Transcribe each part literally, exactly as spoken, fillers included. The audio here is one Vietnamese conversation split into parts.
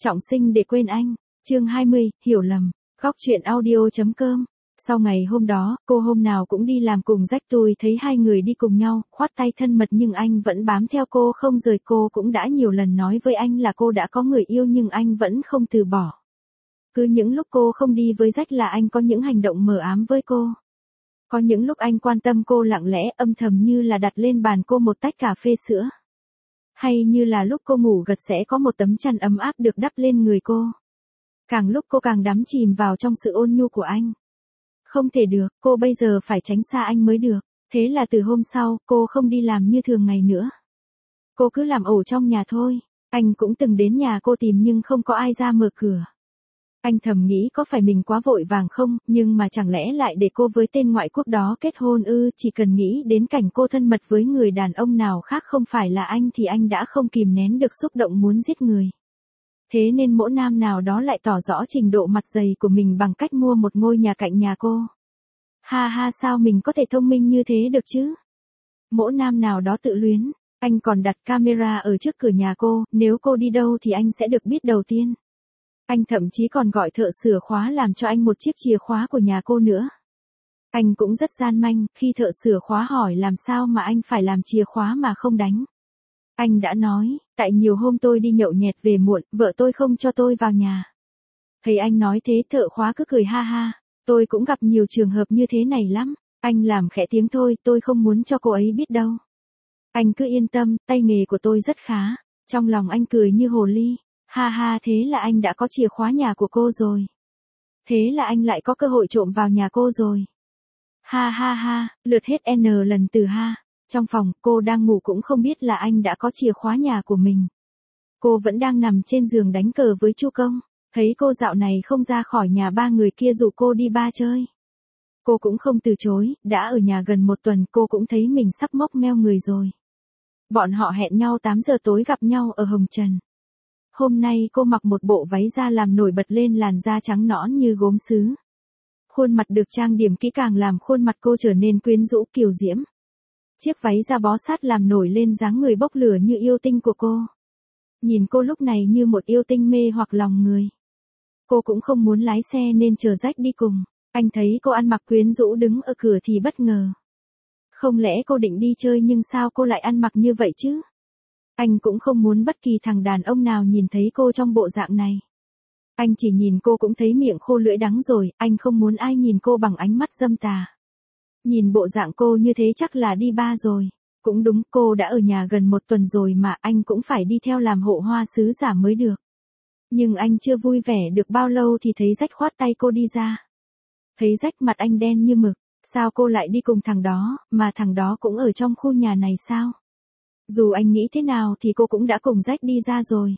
Trọng sinh để quên anh. Chương hai mươi, hiểu lầm. Góc truyện audio chấm com. Sau ngày hôm đó, cô hôm nào cũng đi làm cùng Jack, tôi thấy hai người đi cùng nhau, khoát tay thân mật nhưng anh vẫn bám theo cô không rời. Cô cũng đã nhiều lần nói với anh là cô đã có người yêu nhưng anh vẫn không từ bỏ. Cứ những lúc cô không đi với Jack là anh có những hành động mờ ám với cô. Có những lúc anh quan tâm cô lặng lẽ âm thầm như là đặt lên bàn cô một tách cà phê sữa. Hay như là lúc cô ngủ gật sẽ có một tấm chăn ấm áp được đắp lên người cô. Càng lúc cô càng đắm chìm vào trong sự ôn nhu của anh. Không thể được, cô bây giờ phải tránh xa anh mới được. Thế là từ hôm sau, cô không đi làm như thường ngày nữa. Cô cứ làm ổ trong nhà thôi. Anh cũng từng đến nhà cô tìm nhưng không có ai ra mở cửa. Anh thầm nghĩ có phải mình quá vội vàng không, nhưng mà chẳng lẽ lại để cô với tên ngoại quốc đó kết hôn ư? Chỉ cần nghĩ đến cảnh cô thân mật với người đàn ông nào khác không phải là anh thì anh đã không kìm nén được xúc động muốn giết người. Thế nên mỗi nam nào đó lại tỏ rõ trình độ mặt dày của mình bằng cách mua một ngôi nhà cạnh nhà cô. Ha ha, sao mình có thể thông minh như thế được chứ? Mỗi nam nào đó tự luyến, anh còn đặt camera ở trước cửa nhà cô, nếu cô đi đâu thì anh sẽ được biết đầu tiên. Anh thậm chí còn gọi thợ sửa khóa làm cho anh một chiếc chìa khóa của nhà cô nữa. Anh cũng rất gian manh, khi thợ sửa khóa hỏi làm sao mà anh phải làm chìa khóa mà không đánh. Anh đã nói, tại nhiều hôm tôi đi nhậu nhẹt về muộn, vợ tôi không cho tôi vào nhà. Thấy anh nói thế thợ khóa cứ cười ha ha, tôi cũng gặp nhiều trường hợp như thế này lắm. Anh làm khẽ tiếng thôi, tôi không muốn cho cô ấy biết đâu. Anh cứ yên tâm, tay nghề của tôi rất khá. Trong lòng anh cười như hồ ly. Ha ha, thế là anh đã có chìa khóa nhà của cô rồi. Thế là anh lại có cơ hội trộm vào nhà cô rồi. Ha ha ha, lượt hết N lần từ ha. Trong phòng, cô đang ngủ cũng không biết là anh đã có chìa khóa nhà của mình. Cô vẫn đang nằm trên giường đánh cờ với Chu Công. Thấy cô dạo này không ra khỏi nhà, ba người kia rủ cô đi bar chơi. Cô cũng không từ chối, đã ở nhà gần một tuần cô cũng thấy mình sắp mốc meo người rồi. Bọn họ hẹn nhau tám giờ tối gặp nhau ở Hồng Trần. Hôm nay cô mặc một bộ váy da làm nổi bật lên làn da trắng nõn như gốm sứ. Khuôn mặt được trang điểm kỹ càng làm khuôn mặt cô trở nên quyến rũ kiều diễm. Chiếc váy da bó sát làm nổi lên dáng người bốc lửa như yêu tinh của cô. Nhìn cô lúc này như một yêu tinh mê hoặc lòng người. Cô cũng không muốn lái xe nên chờ Jack đi cùng. Anh thấy cô ăn mặc quyến rũ đứng ở cửa thì bất ngờ. Không lẽ cô định đi chơi nhưng sao cô lại ăn mặc như vậy chứ? Anh cũng không muốn bất kỳ thằng đàn ông nào nhìn thấy cô trong bộ dạng này. Anh chỉ nhìn cô cũng thấy miệng khô lưỡi đắng rồi, anh không muốn ai nhìn cô bằng ánh mắt dâm tà. Nhìn bộ dạng cô như thế chắc là đi bar rồi. Cũng đúng, cô đã ở nhà gần một tuần rồi mà anh cũng phải đi theo làm hộ hoa sứ giả mới được. Nhưng anh chưa vui vẻ được bao lâu thì thấy Jack khoát tay cô đi ra. Thấy Jack mặt anh đen như mực, sao cô lại đi cùng thằng đó, mà thằng đó cũng ở trong khu nhà này sao? Dù anh nghĩ thế nào thì cô cũng đã cùng Jack đi ra rồi.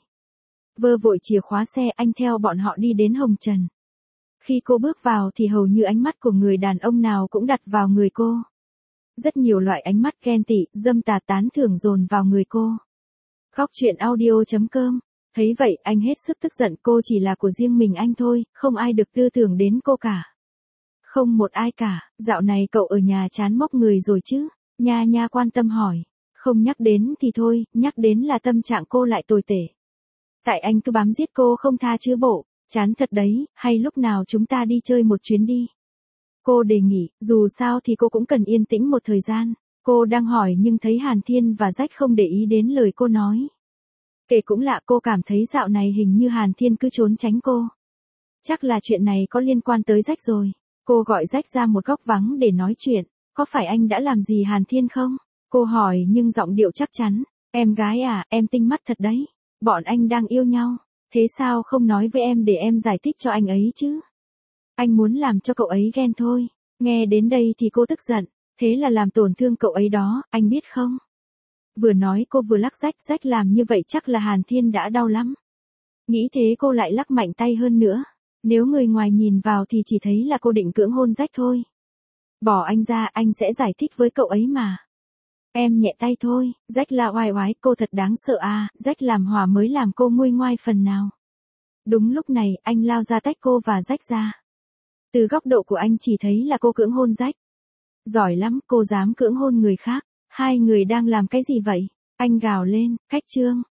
Vơ vội chìa khóa xe anh theo bọn họ đi đến Hồng Trần. Khi cô bước vào thì hầu như ánh mắt của người đàn ông nào cũng đặt vào người cô. Rất nhiều loại ánh mắt ghen tị, dâm tà tán thưởng dồn vào người cô. Góc truyện audio chấm com. Thấy vậy anh hết sức tức giận, cô chỉ là của riêng mình anh thôi, không ai được tư tưởng đến cô cả. Không một ai cả, dạo này cậu ở nhà chán mốc người rồi chứ? Nha nha quan tâm hỏi. Không nhắc đến thì thôi, nhắc đến là tâm trạng cô lại tồi tệ. Tại anh cứ bám giết cô không tha chứ bộ, chán thật đấy, hay lúc nào chúng ta đi chơi một chuyến đi. Cô đề nghị, dù sao thì cô cũng cần yên tĩnh một thời gian. Cô đang hỏi nhưng thấy Hàn Thiên và Jack không để ý đến lời cô nói. Kể cũng lạ, cô cảm thấy dạo này hình như Hàn Thiên cứ trốn tránh cô. Chắc là chuyện này có liên quan tới Jack rồi. Cô gọi Jack ra một góc vắng để nói chuyện. Có phải anh đã làm gì Hàn Thiên không? Cô hỏi nhưng giọng điệu chắc chắn. Em gái à, em tinh mắt thật đấy. Bọn anh đang yêu nhau. Thế sao không nói với em để em giải thích cho anh ấy chứ? Anh muốn làm cho cậu ấy ghen thôi. Nghe đến đây thì cô tức giận. Thế là làm tổn thương cậu ấy đó, anh biết không? Vừa nói cô vừa lắc Jack, Jack làm như vậy chắc là Hàn Thiên đã đau lắm. Nghĩ thế cô lại lắc mạnh tay hơn nữa. Nếu người ngoài nhìn vào thì chỉ thấy là cô định cưỡng hôn Jack thôi. Bỏ anh ra, anh sẽ giải thích với cậu ấy mà. Em nhẹ tay thôi, Jack là oai oái, cô thật đáng sợ à, Jack làm hòa mới làm cô nguôi ngoai phần nào. Đúng lúc này, anh lao ra tách cô và Jack ra. Từ góc độ của anh chỉ thấy là cô cưỡng hôn Jack. Giỏi lắm, cô dám cưỡng hôn người khác. Hai người đang làm cái gì vậy? Anh gào lên, cách trương.